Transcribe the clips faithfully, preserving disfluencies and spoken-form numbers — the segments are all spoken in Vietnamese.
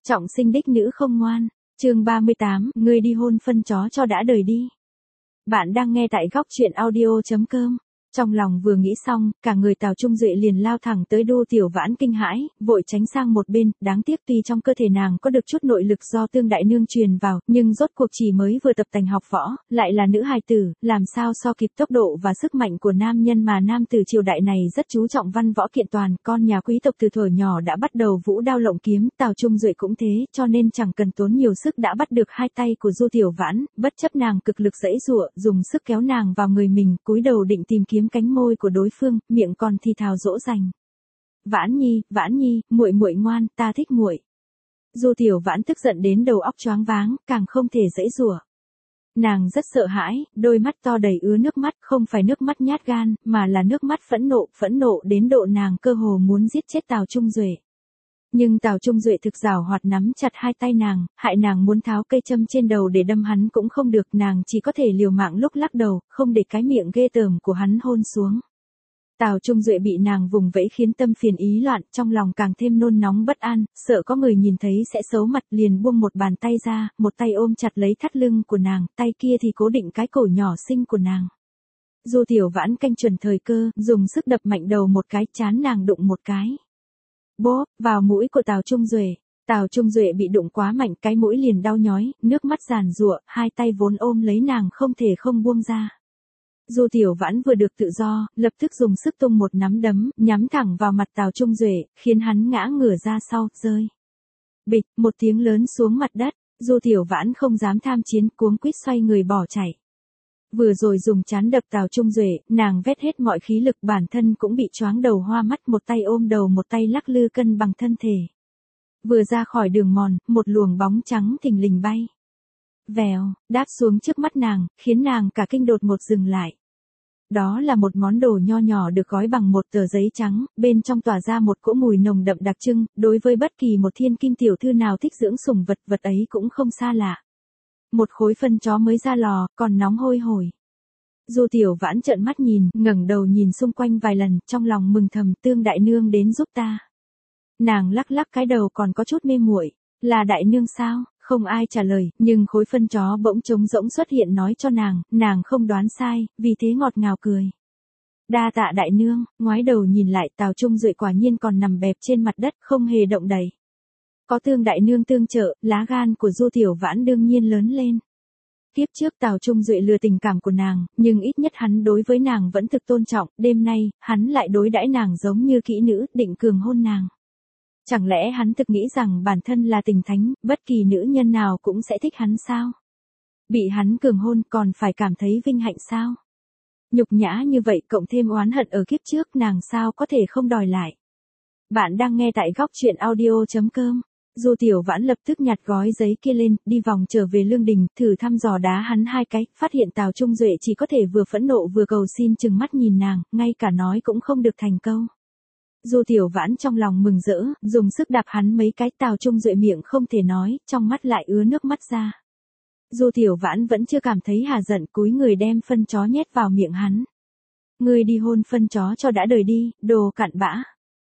Trọng sinh đích nữ không ngoan. Chương ba mươi tám, ngươi đi hôn phân chó cho đã đời đi. Bạn đang nghe tại góc truyện audio chấm com. Trong lòng vừa nghĩ xong, cả người Tào Trung Duệ liền lao thẳng tới Đô Tiểu Vãn kinh hãi, vội tránh sang một bên, đáng tiếc tuy trong cơ thể nàng có được chút nội lực do Tương Đại Nương truyền vào, nhưng rốt cuộc chỉ mới vừa tập tành học võ, lại là nữ hài tử, làm sao so kịp tốc độ và sức mạnh của nam nhân mà nam tử triều đại này rất chú trọng văn võ kiện toàn, con nhà quý tộc từ thuở nhỏ đã bắt đầu vũ đao lộng kiếm, Tào Trung Duệ cũng thế, cho nên chẳng cần tốn nhiều sức đã bắt được hai tay của Du Tiểu Vãn, bất chấp nàng cực lực giãy giụa, dùng sức kéo nàng vào người mình, cúi đầu định tìm kiếm cánh môi của đối phương, miệng còn thì thào dỗ dành. Vãn Nhi, Vãn Nhi, muội muội ngoan, ta thích muội. Du Tiểu Vãn tức giận đến đầu óc choáng váng, càng không thể giãy giụa. Nàng rất sợ hãi, đôi mắt to đầy ứa nước mắt, không phải nước mắt nhát gan, mà là nước mắt phẫn nộ, phẫn nộ đến độ nàng cơ hồ muốn giết chết Tào Trung Duệ. Nhưng Tào Trung Duệ thực giảo hoạt nắm chặt hai tay nàng, hại nàng muốn tháo cây châm trên đầu để đâm hắn cũng không được, nàng chỉ có thể liều mạng lúc lắc đầu, không để cái miệng ghê tởm của hắn hôn xuống. Tào Trung Duệ bị nàng vùng vẫy khiến tâm phiền ý loạn, trong lòng càng thêm nôn nóng bất an, sợ có người nhìn thấy sẽ xấu mặt, liền buông một bàn tay ra, một tay ôm chặt lấy thắt lưng của nàng, tay kia thì cố định cái cổ nhỏ xinh của nàng. Du Tiểu Vãn canh chuẩn thời cơ, dùng sức đập mạnh đầu một cái, chán nàng đụng một cái. Bốp, vào mũi của Tào Trung Duệ. Tào Trung Duệ bị đụng quá mạnh, cái mũi liền đau nhói, nước mắt giàn giụa, hai tay vốn ôm lấy nàng không thể không buông ra. Du Tiểu Vãn vừa được tự do, lập tức dùng sức tung một nắm đấm, nhắm thẳng vào mặt Tào Trung Duệ, khiến hắn ngã ngửa ra sau, rơi. Bịch, một tiếng lớn xuống mặt đất, Du Tiểu Vãn không dám tham chiến, cuống quýt xoay người bỏ chạy. Vừa rồi dùng chán đập Tào Trung Duệ, nàng vét hết mọi khí lực, bản thân cũng bị choáng đầu hoa mắt, một tay ôm đầu một tay lắc lư cân bằng thân thể. Vừa ra khỏi đường mòn, một luồng bóng trắng thình lình bay. Vèo, đáp xuống trước mắt nàng, khiến nàng cả kinh đột ngột dừng lại. Đó là một món đồ nho nhỏ được gói bằng một tờ giấy trắng, bên trong tỏa ra một cỗ mùi nồng đậm đặc trưng, đối với bất kỳ một thiên kim tiểu thư nào thích dưỡng sủng vật, vật ấy cũng không xa lạ. Một khối phân chó mới ra lò, còn nóng hôi hổi. Du Tiểu Vãn trợn mắt nhìn, ngẩng đầu nhìn xung quanh vài lần, trong lòng mừng thầm, Tương Đại Nương đến giúp ta. Nàng lắc lắc cái đầu còn có chút mê muội, là Đại Nương sao? Không ai trả lời, nhưng khối phân chó bỗng trống rỗng xuất hiện nói cho nàng, nàng không đoán sai, vì thế ngọt ngào cười. Đa tạ Đại Nương, ngoái đầu nhìn lại, Tào Trung Duệ quả nhiên còn nằm bẹp trên mặt đất, không hề động đậy. Có Tương Đại Nương tương trợ, lá gan của Du Tiểu Vãn đương nhiên lớn lên. Kiếp trước Tào Trung Duệ lừa tình cảm của nàng, nhưng ít nhất hắn đối với nàng vẫn thực tôn trọng, đêm nay, hắn lại đối đãi nàng giống như kỹ nữ, định cường hôn nàng. Chẳng lẽ hắn thực nghĩ rằng bản thân là tình thánh, bất kỳ nữ nhân nào cũng sẽ thích hắn sao? Bị hắn cường hôn còn phải cảm thấy vinh hạnh sao? Nhục nhã như vậy cộng thêm oán hận ở kiếp trước, nàng sao có thể không đòi lại? Bạn đang nghe tại góc truyện audio chấm com. Du Tiểu Vãn lập tức nhặt gói giấy kia lên, đi vòng trở về lương đình, thử thăm dò đá hắn hai cái, phát hiện Tào Trung Duệ chỉ có thể vừa phẫn nộ vừa cầu xin, trừng mắt nhìn nàng, ngay cả nói cũng không được thành câu. Du Tiểu Vãn trong lòng mừng rỡ, dùng sức đạp hắn mấy cái, Tào Trung Duệ miệng không thể nói, trong mắt lại ứa nước mắt ra. Du Tiểu Vãn vẫn chưa cảm thấy hà giận, cúi người đem phân chó nhét vào miệng hắn. Ngươi đi hôn phân chó cho đã đời đi, đồ cặn bã.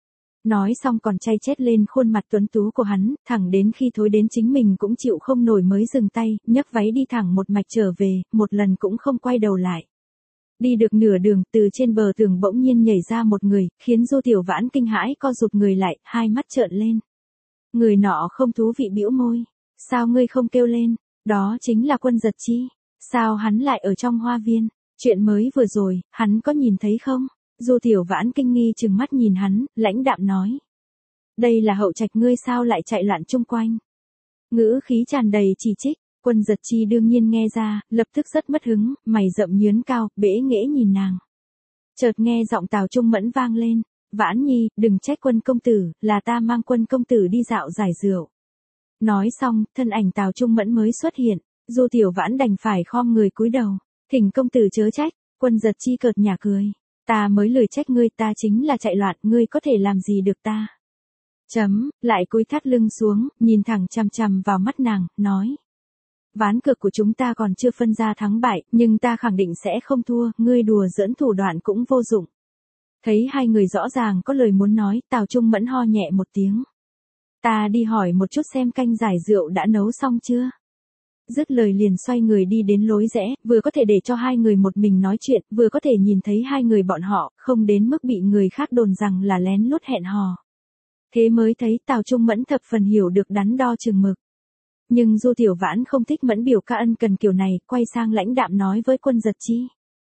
Nói xong còn chay chét lên khuôn mặt tuấn tú của hắn, thẳng đến khi thối đến chính mình cũng chịu không nổi mới dừng tay, nhấc váy đi thẳng một mạch trở về, một lần cũng không quay đầu lại. Đi được nửa đường, từ trên bờ tường bỗng nhiên nhảy ra một người, khiến Du Tiểu Vãn kinh hãi co rụt người lại, hai mắt trợn lên. Người nọ không thú vị bĩu môi. Sao ngươi không kêu lên? Đó chính là Quân Giật Chi. Sao hắn lại ở trong hoa viên? Chuyện mới vừa rồi, hắn có nhìn thấy không? Du Tiểu Vãn kinh nghi trừng mắt nhìn hắn, lãnh đạm nói. Đây là hậu trạch ngươi sao lại chạy loạn chung quanh? Ngữ khí tràn đầy chỉ trích. Quân Giật Chi đương nhiên nghe ra, lập tức rất mất hứng, mày rậm nhướn cao, bẽ nghễ nhìn nàng. Chợt nghe giọng Tào Trung Mẫn vang lên, Vãn Nhi, đừng trách Quân công tử, là ta mang Quân công tử đi dạo giải rượu. Nói xong, thân ảnh Tào Trung Mẫn mới xuất hiện, Du Tiểu Vãn đành phải khom người cúi đầu, thỉnh công tử chớ trách. Quân Giật Chi cợt nhả cười, ta mới lười trách ngươi, ta chính là chạy loạn, ngươi có thể làm gì được ta? Chấm, lại cúi thắt lưng xuống, nhìn thẳng chằm chằm vào mắt nàng, nói. Ván cược của chúng ta còn chưa phân ra thắng bại, nhưng ta khẳng định sẽ không thua, ngươi đùa giỡn thủ đoạn cũng vô dụng. Thấy hai người rõ ràng có lời muốn nói, Tào Trung Mẫn ho nhẹ một tiếng. Ta đi hỏi một chút xem canh giải rượu đã nấu xong chưa. Dứt lời liền xoay người đi đến lối rẽ, vừa có thể để cho hai người một mình nói chuyện, vừa có thể nhìn thấy hai người bọn họ, không đến mức bị người khác đồn rằng là lén lút hẹn hò. Thế mới thấy Tào Trung Mẫn thập phần hiểu được đắn đo chừng mực. Nhưng Du Tiểu Vãn không thích Mẫn biểu ca ân cần kiểu này, quay sang lãnh đạm nói với Quân Giật Chi.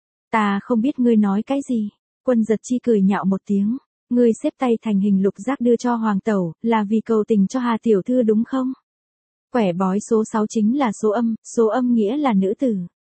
Ta không biết ngươi nói cái gì. Quân Giật Chi cười nhạo một tiếng. Ngươi xếp tay thành hình lục giác đưa cho Hoàng Tẩu, là vì cầu tình cho Hà Tiểu Thư đúng không? Quẻ bói số sáu chính là số âm, số âm nghĩa là nữ tử.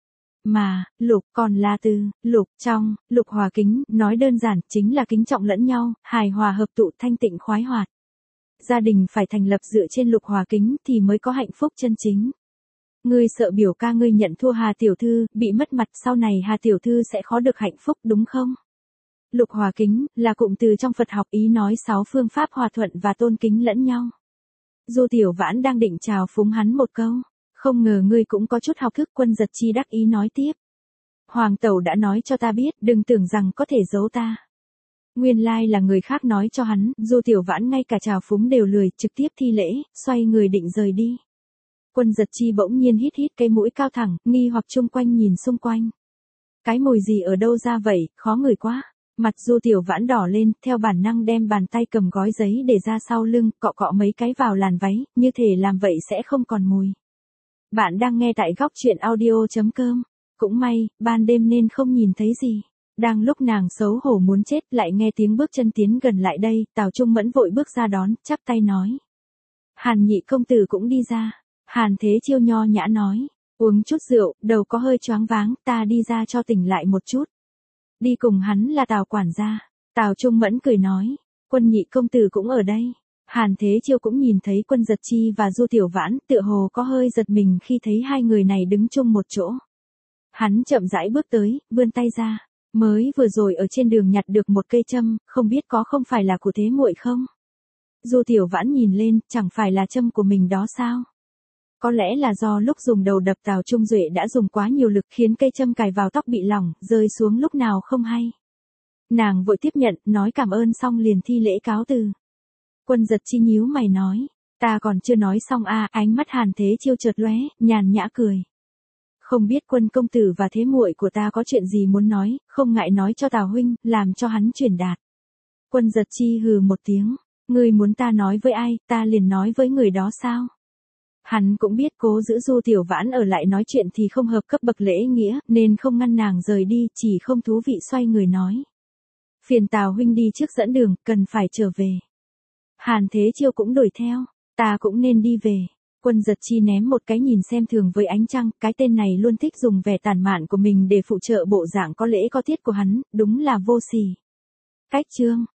Mà, lục còn là từ, lục, trong, lục hòa kính, nói đơn giản, chính là kính trọng lẫn nhau, hài hòa hợp tụ thanh tịnh khoái hoạt. Gia đình phải thành lập dựa trên lục hòa kính thì mới có hạnh phúc chân chính. Ngươi sợ biểu ca ngươi nhận thua Hà Tiểu Thư, bị mất mặt sau này Hà Tiểu Thư sẽ khó được hạnh phúc đúng không? Lục hòa kính, là cụm từ trong Phật học ý nói sáu phương pháp hòa thuận và tôn kính lẫn nhau. Du Tiểu Vãn đang định chào phúng hắn một câu. Không ngờ ngươi cũng có chút học thức. Quân Giật Chi đắc ý nói tiếp. Hoàng Tẩu đã nói cho ta biết, đừng tưởng rằng có thể giấu ta. Nguyên lai là người khác nói cho hắn, Du Tiểu Vãn ngay cả chào phúng đều lười, trực tiếp thi lễ, xoay người định rời đi. Quân Giật Chi bỗng nhiên hít hít cái mũi cao thẳng, nghi hoặc chung quanh nhìn xung quanh. Cái mùi gì ở đâu ra vậy, khó ngửi quá. Mặt Du Tiểu Vãn đỏ lên, theo bản năng đem bàn tay cầm gói giấy để ra sau lưng, cọ cọ mấy cái vào làn váy, như thể làm vậy sẽ không còn mùi. Bạn đang nghe tại góc truyện audio chấm com. Cũng may, ban đêm nên không nhìn thấy gì. Đang lúc nàng xấu hổ muốn chết, lại nghe tiếng bước chân tiến gần lại đây, Tào Trung Mẫn vội bước ra đón, chắp tay nói. Hàn nhị công tử cũng đi ra. Hàn Thế Chiêu nho nhã nói. Uống chút rượu, đầu có hơi choáng váng, ta đi ra cho tỉnh lại một chút. Đi cùng hắn là Tào quản gia. Tào Trung Mẫn cười nói. Quân nhị công tử cũng ở đây. Hàn Thế Chiêu cũng nhìn thấy Quân Giật Chi và Du Tiểu Vãn, tựa hồ có hơi giật mình khi thấy hai người này đứng chung một chỗ. Hắn chậm rãi bước tới, vươn tay ra. Mới vừa rồi ở trên đường nhặt được một cây châm, không biết có không phải là của Thế muội không? Du Tiểu Vãn nhìn lên, chẳng phải là châm của mình đó sao? Có lẽ là do lúc dùng đầu đập Tào Trung Duệ đã dùng quá nhiều lực khiến cây châm cài vào tóc bị lỏng, rơi xuống lúc nào không hay. Nàng vội tiếp nhận, nói cảm ơn xong liền thi lễ cáo từ. Quân Giật Chi nhíu mày nói, ta còn chưa nói xong à, ánh mắt Hàn Thế Chiêu chợt lóe, nhàn nhã cười. Không biết Quân công tử và thế muội của ta có chuyện gì muốn nói, không ngại nói cho Tào huynh, làm cho hắn truyền đạt. Quân Giật Chi hừ một tiếng, ngươi muốn ta nói với ai, ta liền nói với người đó sao? Hắn cũng biết cố giữ Du Tiểu Vãn ở lại nói chuyện thì không hợp cấp bậc lễ nghĩa, nên không ngăn nàng rời đi, chỉ không thú vị xoay người nói. Phiền Tào huynh đi trước dẫn đường, cần phải trở về. Hàn Thế Chiêu cũng đuổi theo, ta cũng nên đi về. Quân Giật Chi ném một cái nhìn xem thường với ánh trăng, cái tên này luôn thích dùng vẻ tàn mạn của mình để phụ trợ bộ dạng có lễ có tiết của hắn, đúng là vô sỉ. Cách chương